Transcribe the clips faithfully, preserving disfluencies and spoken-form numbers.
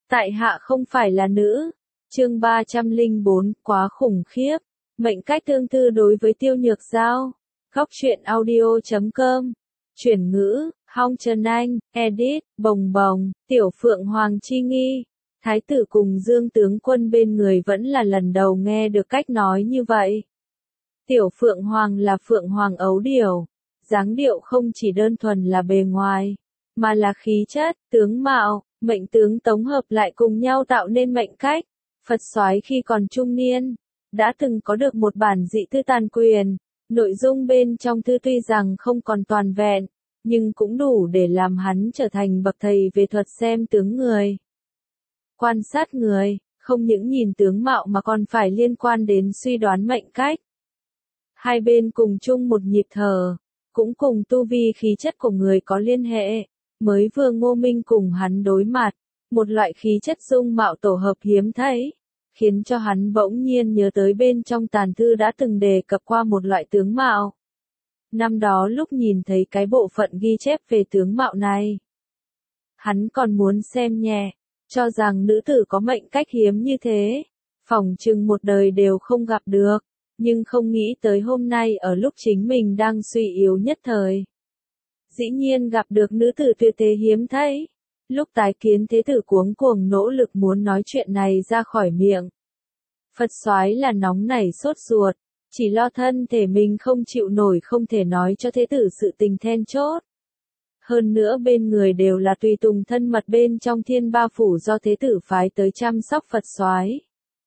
Tại hạ không phải là nữ. Chương ba trăm lẻ bốn, quá khủng khiếp. Mệnh cách tương tư đối với Tiêu Nhược Giao. Góc truyện audio chấm com. Chuyển ngữ, Hong Trần Anh, edit, Bồng Bồng, Tiểu Phượng Hoàng Chi Nghi. Thái tử cùng Dương tướng quân bên người vẫn là lần đầu nghe được cách nói như vậy. Tiểu Phượng Hoàng là Phượng Hoàng ấu điểu. Dáng điệu không chỉ đơn thuần là bề ngoài, mà là khí chất, tướng mạo, mệnh tướng tổng hợp lại cùng nhau tạo nên mệnh cách. Phật Soái khi còn trung niên, đã từng có được một bản dị thư tàn quyền. Nội dung bên trong thư tuy rằng không còn toàn vẹn, nhưng cũng đủ để làm hắn trở thành bậc thầy về thuật xem tướng người. Quan sát người, không những nhìn tướng mạo mà còn phải liên quan đến suy đoán mệnh cách. Hai bên cùng chung một nhịp thở, cũng cùng tu vi khí chất của người có liên hệ. Mới vừa Ngô Minh cùng hắn đối mặt, một loại khí chất dung mạo tổ hợp hiếm thấy, khiến cho hắn bỗng nhiên nhớ tới bên trong tàn thư đã từng đề cập qua một loại tướng mạo. Năm đó lúc nhìn thấy cái bộ phận ghi chép về tướng mạo này, hắn còn muốn xem nhẹ, cho rằng nữ tử có mệnh cách hiếm như thế, phỏng chừng một đời đều không gặp được, nhưng không nghĩ tới hôm nay ở lúc chính mình đang suy yếu nhất thời. Dĩ nhiên gặp được nữ tử tuyệt thế hiếm thấy. Lúc tái kiến thế tử cuống cuồng nỗ lực muốn nói chuyện này ra khỏi miệng. Phật Soái là nóng nảy sốt ruột, chỉ lo thân thể mình không chịu nổi không thể nói cho thế tử sự tình then chốt. Hơn nữa bên người đều là tùy tùng thân mật bên trong Thiên Ba phủ do thế tử phái tới chăm sóc Phật Soái.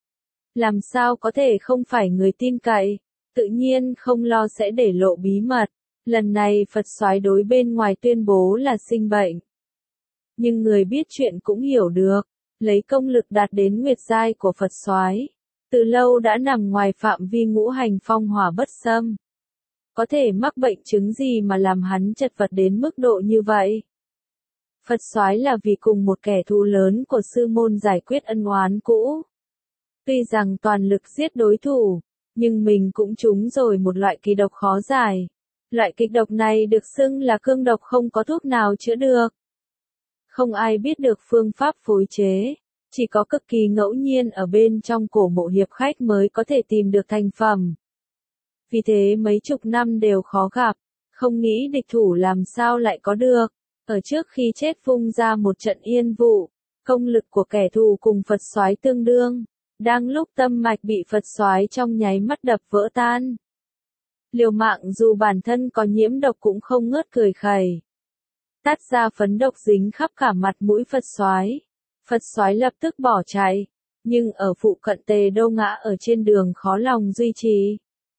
Làm sao có thể không phải người tin cậy, tự nhiên không lo sẽ để lộ bí mật. Lần này Phật Soái đối bên ngoài tuyên bố là sinh bệnh. Nhưng người biết chuyện cũng hiểu được, lấy công lực đạt đến nguyệt giai của Phật Soái, từ lâu đã nằm ngoài phạm vi ngũ hành phong hỏa bất xâm. Có thể mắc bệnh chứng gì mà làm hắn chật vật đến mức độ như vậy? Phật Soái là vì cùng một kẻ thù lớn của sư môn giải quyết ân oán cũ. Tuy rằng toàn lực giết đối thủ, nhưng mình cũng trúng rồi một loại kỳ độc khó giải. Loại kịch độc này được xưng là cương độc không có thuốc nào chữa được. Không ai biết được phương pháp phối chế, chỉ có cực kỳ ngẫu nhiên ở bên trong cổ mộ hiệp khách mới có thể tìm được thành phẩm. Vì thế mấy chục năm đều khó gặp, không nghĩ địch thủ làm sao lại có được. Ở trước khi chết vung ra một trận yên vụ, công lực của kẻ thù cùng Phật Soái tương đương, đang lúc tâm mạch bị Phật Soái trong nháy mắt đập vỡ tan. Liều mạng dù bản thân có nhiễm độc cũng không ngớt cười khẩy. Tát ra phấn độc dính khắp cả mặt mũi Phật Soái. Phật Soái lập tức bỏ chạy, nhưng ở phụ cận Tề Đô ngã ở trên đường khó lòng duy trì.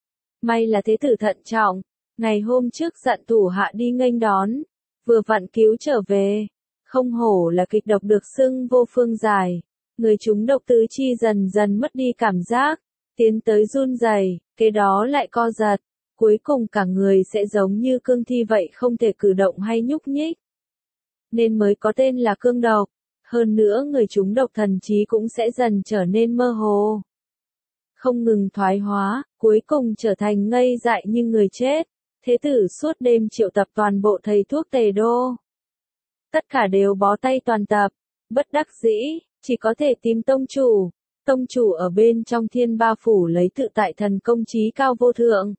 May là thế tử thận trọng, ngày hôm trước dặn thủ hạ đi nghênh đón, vừa vặn cứu trở về. Không hổ là kịch độc được xưng vô phương giải, người chúng độc tứ chi dần dần mất đi cảm giác, tiến tới run rẩy, kế đó lại co giật. Cuối cùng cả người sẽ giống như cương thi vậy không thể cử động hay nhúc nhích. Nên mới có tên là cương độc. Hơn nữa người chúng độc thần trí cũng sẽ dần trở nên mơ hồ. Không ngừng thoái hóa, cuối cùng trở thành ngây dại như người chết. Thế tử suốt đêm triệu tập toàn bộ thầy thuốc Tề Đô. Tất cả đều bó tay toàn tập, bất đắc dĩ, chỉ có thể tìm tông chủ. Tông chủ ở bên trong Thiên Ba phủ lấy tự tại thần công trí cao vô thượng.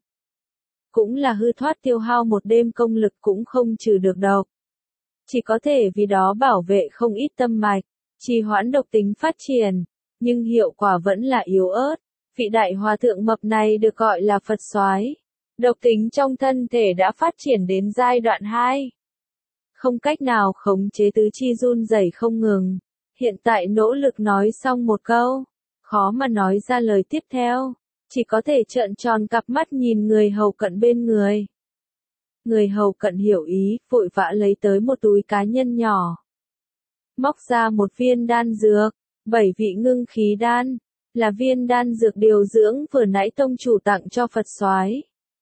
Cũng là hư thoát tiêu hao một đêm công lực cũng không trừ được độc. Chỉ có thể vì đó bảo vệ không ít tâm mạch, trì hoãn độc tính phát triển, nhưng hiệu quả vẫn là yếu ớt. Vị đại hòa thượng mập này được gọi là Phật Soái. Độc tính trong thân thể đã phát triển đến giai đoạn hai. Không cách nào khống chế tứ chi run rẩy không ngừng. Hiện tại nỗ lực nói xong một câu, khó mà nói ra lời tiếp theo. Chỉ có thể trợn tròn cặp mắt nhìn người hầu cận bên người. Người hầu cận hiểu ý, vội vã lấy tới một túi cá nhân nhỏ. Móc ra một viên đan dược, bảy vị ngưng khí đan, là viên đan dược điều dưỡng vừa nãy tông chủ tặng cho Phật Soái.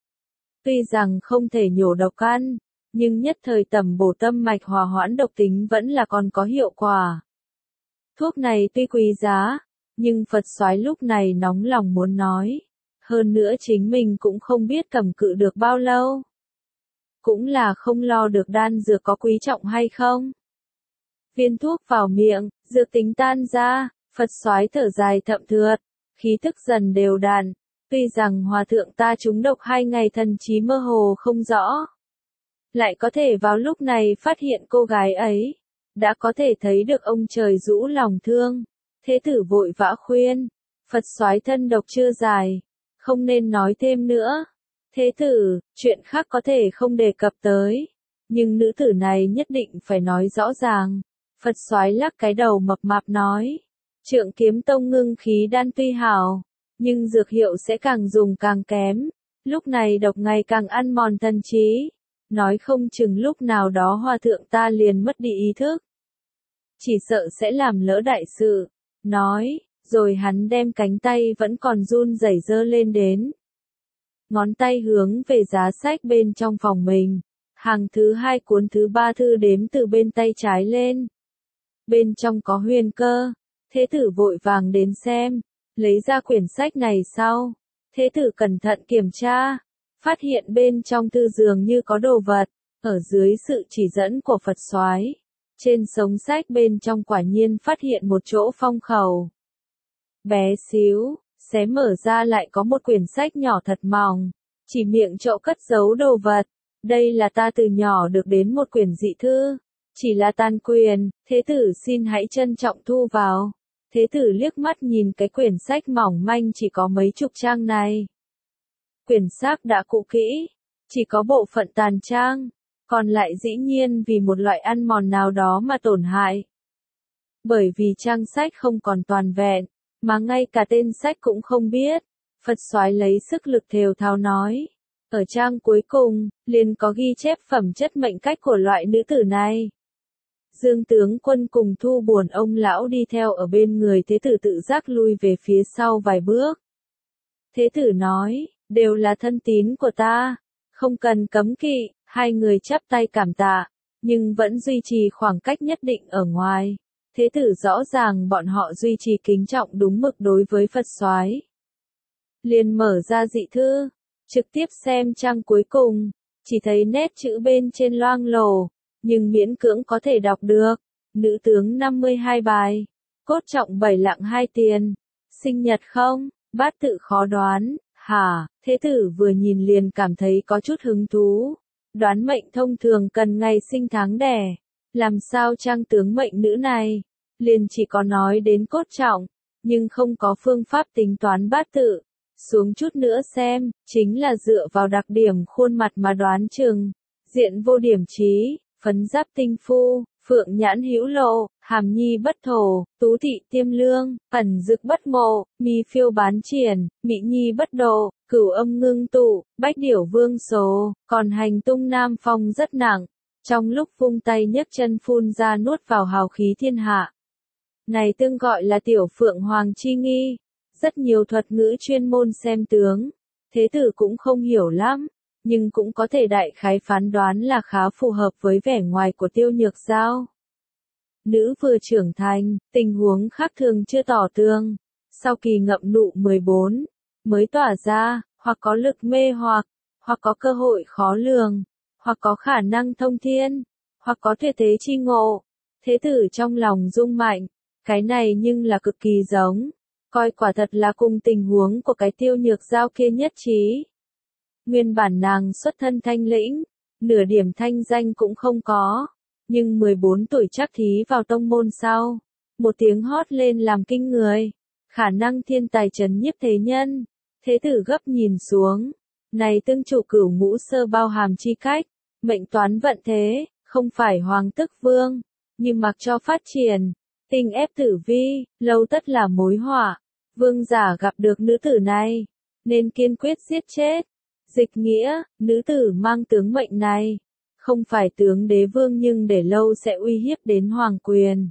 Tuy rằng không thể nhổ độc ăn, nhưng nhất thời tầm bổ tâm mạch hòa hoãn độc tính vẫn là còn có hiệu quả. Thuốc này tuy quý giá, nhưng Phật Soái lúc này nóng lòng muốn nói. Hơn nữa chính mình cũng không biết cầm cự được bao lâu. Cũng là không lo được đan dược có quý trọng hay không. Viên thuốc vào miệng, dược tính tan ra, Phật soái thở dài thậm thượt, khí thức dần đều đặn. Tuy rằng hòa thượng ta trúng độc hai ngày thần trí mơ hồ không rõ, lại có thể vào lúc này phát hiện cô gái ấy, đã có thể thấy được ông trời rũ lòng thương. Thế tử vội vã khuyên, Phật soái thân độc chưa dài, không nên nói thêm nữa. Thế tử, chuyện khác có thể không đề cập tới, nhưng nữ tử này nhất định phải nói rõ ràng. Phật soái lắc cái đầu mập mạp nói, Trượng Kiếm Tông ngưng khí đan tuy hảo, nhưng dược hiệu sẽ càng dùng càng kém, lúc này độc ngày càng ăn mòn thần trí, nói không chừng lúc nào đó hòa thượng ta liền mất đi ý thức. Chỉ sợ sẽ làm lỡ đại sự, nói, rồi hắn đem cánh tay vẫn còn run rẩy giơ lên đến. Ngón tay hướng về giá sách bên trong phòng mình, hàng thứ hai cuốn thứ ba thư đếm từ bên tay trái lên. Bên trong có huyền cơ, thế tử vội vàng đến xem, lấy ra quyển sách này sau. Thế tử cẩn thận kiểm tra, phát hiện bên trong thư dường như có đồ vật, ở dưới sự chỉ dẫn của Phật soái. Trên sống sách bên trong quả nhiên phát hiện một chỗ phong khẩu. Bé xíu, xé mở ra lại có một quyển sách nhỏ thật mỏng, chỉ miệng chỗ cất giấu đồ vật. Đây là ta từ nhỏ được đến một quyển dị thư, chỉ là tàn quyền, thế tử xin hãy trân trọng thu vào. Thế tử liếc mắt nhìn cái quyển sách mỏng manh chỉ có mấy chục trang này. Quyển sách đã cũ kỹ, chỉ có bộ phận tàn trang, còn lại dĩ nhiên vì một loại ăn mòn nào đó mà tổn hại. Bởi vì trang sách không còn toàn vẹn, mà ngay cả tên sách cũng không biết, Phật soái lấy sức lực thều thào nói. Ở trang cuối cùng, liền có ghi chép phẩm chất mệnh cách của loại nữ tử này. Dương tướng quân cùng Thu Buồn ông lão đi theo ở bên người thế tử tự giác lui về phía sau vài bước. Thế tử nói, đều là thân tín của ta, không cần cấm kỵ, hai người chắp tay cảm tạ, nhưng vẫn duy trì khoảng cách nhất định ở ngoài. Thế tử rõ ràng bọn họ duy trì kính trọng đúng mực đối với Phật soái. Liền mở ra dị thư, trực tiếp xem trang cuối cùng, chỉ thấy nét chữ bên trên loang lổ, nhưng miễn cưỡng có thể đọc được. Nữ tướng năm mươi hai bài, cốt trọng bảy lạng hai tiền, sinh nhật không, bát tự khó đoán, hả, thế tử vừa nhìn liền cảm thấy có chút hứng thú. Đoán mệnh thông thường cần ngày sinh tháng đẻ, làm sao trang tướng mệnh nữ này, liền chỉ có nói đến cốt trọng, nhưng không có phương pháp tính toán bát tự. Xuống chút nữa xem, chính là dựa vào đặc điểm khuôn mặt mà đoán chừng. Diện vô điểm trí, phấn giáp tinh phu, phượng nhãn hữu lộ, hàm nhi bất thổ, tú thị tiêm lương, ẩn dực bất ngộ, mi phiêu bán triển, mỹ nhi bất độ, cửu âm ngưng tụ, bách điểu vương số, còn hành tung nam phong rất nặng. Trong lúc vung tay nhấc chân phun ra nuốt vào hào khí thiên hạ. Này tương gọi là tiểu phượng hoàng chi nghi. Rất nhiều thuật ngữ chuyên môn xem tướng, thế tử cũng không hiểu lắm, nhưng cũng có thể đại khái phán đoán là khá phù hợp với vẻ ngoài của Tiêu Nhược Giao. Nữ vừa trưởng thành, tình huống khác thường chưa tỏ tường, sau kỳ ngậm nụ mười bốn, mới tỏa ra, hoặc có lực mê hoặc, hoặc có cơ hội khó lường, hoặc có khả năng thông thiên, hoặc có tuyệt thế chi ngộ. Thế tử trong lòng rung mạnh, cái này nhưng là cực kỳ giống. Coi quả thật là cùng tình huống của cái Tiêu Nhược Giao kia nhất trí. Nguyên bản nàng xuất thân thanh lĩnh, nửa điểm thanh danh cũng không có, nhưng mười bốn tuổi chắc thí vào tông môn sau, một tiếng hót lên làm kinh người, khả năng thiên tài trấn nhiếp thế nhân. Thế tử gấp nhìn xuống, này tương chủ cửu ngũ sơ bao hàm chi cách, mệnh toán vận thế, không phải hoàng tức vương, nhưng mặc cho phát triển, tình ép tử vi, lâu tất là mối họa. Vương giả gặp được nữ tử này, nên kiên quyết giết chết. Dịch nghĩa, nữ tử mang tướng mệnh này, không phải tướng đế vương nhưng để lâu sẽ uy hiếp đến hoàng quyền.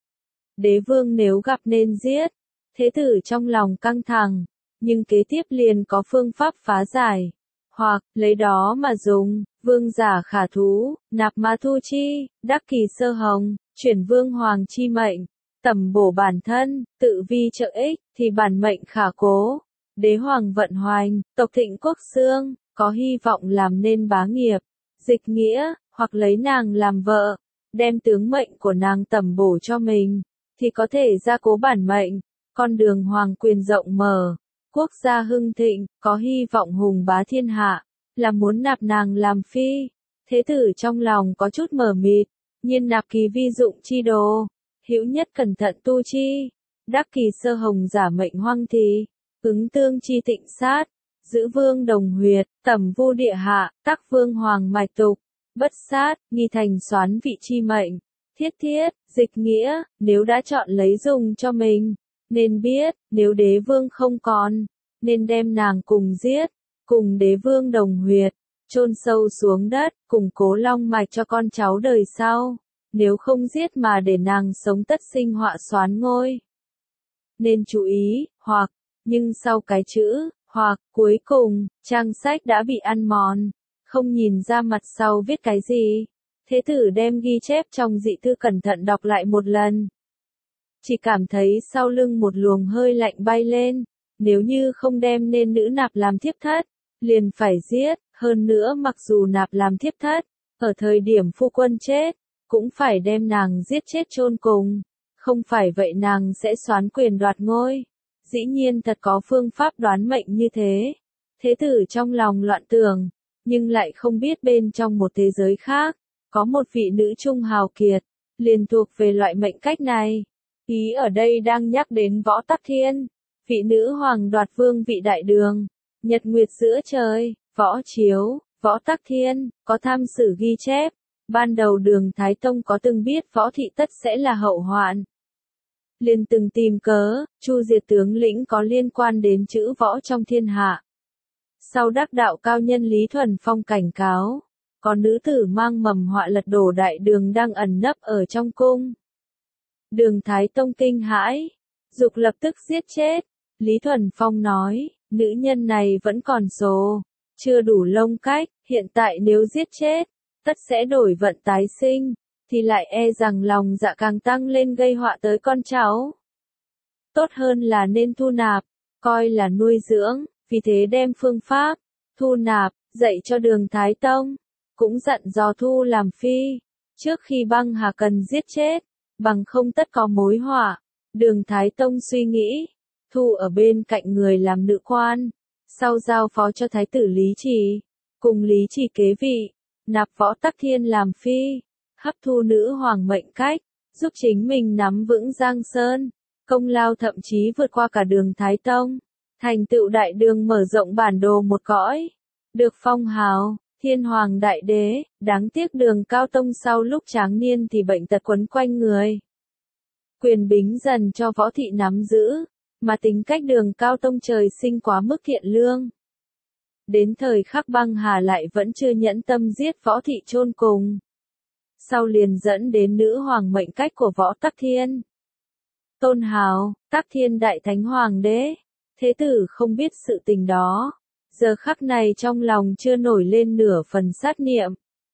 Đế vương nếu gặp nên giết, thế tử trong lòng căng thẳng, nhưng kế tiếp liền có phương pháp phá giải, hoặc lấy đó mà dùng. Vương giả khả thú, nạp ma thu chi, đắc kỳ sơ hồng, chuyển vương hoàng chi mệnh. Tầm bổ bản thân, tự vi trợ ích, thì bản mệnh khả cố. Đế hoàng vận hoành, tộc thịnh quốc xương, có hy vọng làm nên bá nghiệp. Dịch nghĩa, hoặc lấy nàng làm vợ, đem tướng mệnh của nàng tầm bổ cho mình. thì có thể gia cố bản mệnh, con đường hoàng quyền rộng mở, quốc gia hưng thịnh, có hy vọng hùng bá thiên hạ, là muốn nạp nàng làm phi. Thế tử trong lòng có chút mờ mịt, nhiên nạp kỳ vi dụng chi đồ, hữu nhất cẩn thận tu chi, đắc kỳ sơ hồng giả mệnh hoang thì, ứng tương chi tịnh sát, giữ vương đồng huyệt, tẩm vu địa hạ, tắc vương hoàng mạch tục, bất sát, nghi thành soán vị chi mệnh, thiết thiết, dịch nghĩa, nếu đã chọn lấy dùng cho mình, nên biết, nếu đế vương không còn, nên đem nàng cùng giết, cùng đế vương đồng huyệt, chôn sâu xuống đất, cùng cố long mạch cho con cháu đời sau, nếu không giết mà để nàng sống tất sinh họa soán ngôi. Nên chú ý, hoặc, nhưng sau cái chữ, hoặc, cuối cùng, trang sách đã bị ăn mòn, không nhìn ra mặt sau viết cái gì. Thế tử đem ghi chép trong dị thư cẩn thận đọc lại một lần. Chỉ cảm thấy sau lưng một luồng hơi lạnh bay lên, nếu như không đem nên nữ nạp làm thiếp thất, liền phải giết, hơn nữa mặc dù nạp làm thiếp thất, ở thời điểm phu quân chết, cũng phải đem nàng giết chết chôn cùng, không phải vậy nàng sẽ soán quyền đoạt ngôi. Dĩ nhiên thật có phương pháp đoán mệnh như thế. Thế tử trong lòng loạn tưởng, nhưng lại không biết bên trong một thế giới khác, có một vị nữ trung hào kiệt, liền thuộc về loại mệnh cách này. Ý ở đây đang nhắc đến Võ Tắc Thiên, vị nữ hoàng đoạt vương vị đại đường, nhật nguyệt giữa trời, Võ Chiếu, Võ Tắc Thiên, có tham sử ghi chép. Ban đầu Đường Thái Tông có từng biết Võ Thị tất sẽ là hậu hoạn, liền từng tìm cớ, chu diệt tướng lĩnh có liên quan đến chữ võ trong thiên hạ. Sau đắc đạo cao nhân Lý Thuần Phong cảnh cáo, có nữ tử mang mầm họa lật đổ đại đường đang ẩn nấp ở trong cung. Đường Thái Tông kinh hãi, dục lập tức giết chết. Lý Thuần Phong nói, nữ nhân này vẫn còn số, chưa đủ lông cách, hiện tại nếu giết chết, tất sẽ đổi vận tái sinh, thì lại e rằng lòng dạ càng tăng lên gây họa tới con cháu. Tốt hơn là nên thu nạp, coi là nuôi dưỡng, vì thế đem phương pháp, thu nạp, dạy cho Đường Thái Tông, cũng dặn dò thu làm phi, trước khi băng hà cần giết chết, bằng không tất có mối họa. Đường Thái Tông suy nghĩ, thu ở bên cạnh người làm nữ quan, sau giao phó cho Thái tử Lý Trì, cùng Lý Trì kế vị, nạp Võ Tắc Thiên làm phi, hấp thu nữ hoàng mệnh cách, giúp chính mình nắm vững Giang Sơn, công lao thậm chí vượt qua cả Đường Thái Tông, thành tựu đại đường mở rộng bản đồ một cõi, được phong hào Thiên Hoàng Đại Đế. Đáng tiếc Đường Cao Tông sau lúc tráng niên thì bệnh tật quấn quanh người, quyền bính dần cho Võ Thị nắm giữ, mà tính cách Đường Cao Tông trời sinh quá mức thiện lương. Đến thời khắc băng hà lại vẫn chưa nhẫn tâm giết Võ Thị chôn cùng. Sau liền dẫn đến nữ hoàng mệnh cách của Võ Tắc Thiên. Tôn hào, Tắc Thiên Đại Thánh Hoàng Đế. Thế tử không biết sự tình đó. Giờ khắc này trong lòng chưa nổi lên nửa phần sát niệm.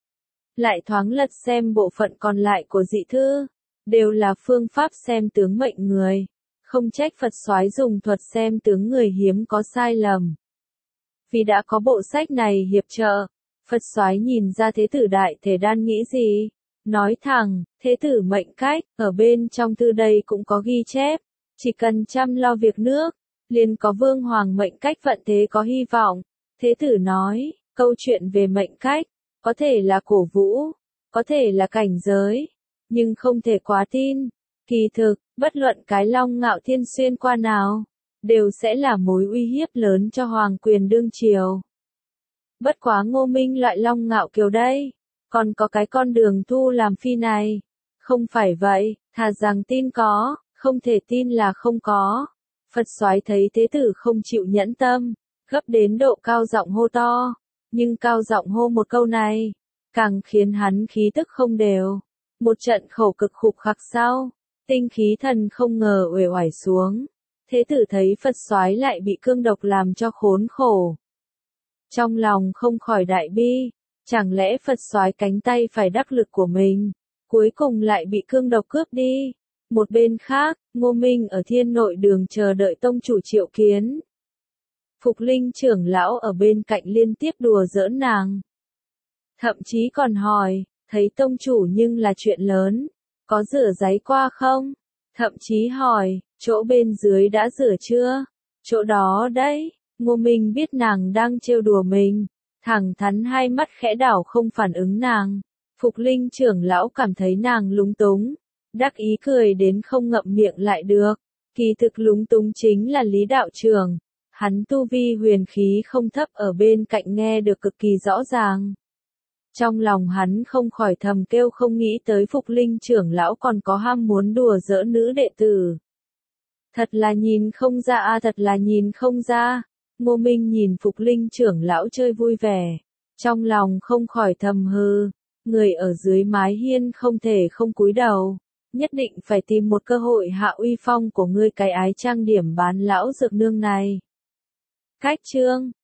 Lại thoáng lật xem bộ phận còn lại của dị thư. Đều là phương pháp xem tướng mệnh người. Không trách Phật soái dùng thuật xem tướng người hiếm có sai lầm. Vì đã có bộ sách này hiệp trợ, Phật soái nhìn ra thế tử đại thể đang nghĩ gì. Nói thẳng, thế tử mệnh cách, ở bên trong thư đây cũng có ghi chép. Chỉ cần chăm lo việc nước, liền có vương hoàng mệnh cách vận thế có hy vọng. Thế tử nói, câu chuyện về mệnh cách, có thể là cổ vũ, có thể là cảnh giới, nhưng không thể quá tin. Kỳ thực, bất luận cái Long Ngạo Thiên xuyên qua nào, đều sẽ là mối uy hiếp lớn cho hoàng quyền đương triều. Bất quá Ngô Minh loại Long Ngạo Kiều đây, còn có cái con Đường thu làm phi này. Không phải vậy, thà rằng tin có, không thể tin là không có. Phật soái thấy thế tử không chịu nhẫn tâm, gấp đến độ cao giọng hô to, nhưng cao giọng hô một câu này, càng khiến hắn khí tức không đều. Một trận khẩu cực khục khặc sau, tinh khí thần không ngờ uể oải xuống. Thế tử thấy Phật soái lại bị cương độc làm cho khốn khổ. Trong lòng không khỏi đại bi, chẳng lẽ Phật soái cánh tay phải đắc lực của mình, cuối cùng lại bị cương độc cướp đi. Một bên khác, Ngô Minh ở Thiên Nội Đường chờ đợi tông chủ triệu kiến. Phục Linh trưởng lão ở bên cạnh liên tiếp đùa giỡn nàng. Thậm chí còn hỏi, thấy tông chủ nhưng là chuyện lớn, có rửa giấy qua không? Thậm chí hỏi, chỗ bên dưới đã rửa chưa? Chỗ đó đấy. Ngô Minh biết nàng đang trêu đùa mình, thẳng thắn hai mắt khẽ đảo không phản ứng nàng. Phục Linh trưởng lão cảm thấy nàng lúng túng, đắc ý cười đến không ngậm miệng lại được. Kỳ thực lúng túng chính là Lý đạo trưởng, hắn tu vi huyền khí không thấp ở bên cạnh nghe được cực kỳ rõ ràng. Trong lòng hắn không khỏi thầm kêu không nghĩ tới Phục Linh trưởng lão còn có ham muốn đùa giỡn nữ đệ tử. Thật là nhìn không ra a, thật là nhìn không ra. Ngô Minh nhìn Phục Linh trưởng lão chơi vui vẻ, trong lòng không khỏi thầm hừ, người ở dưới mái hiên không thể không cúi đầu, nhất định phải tìm một cơ hội hạ uy phong của ngươi cái ái trang điểm bán lão dược nương này. Cách chương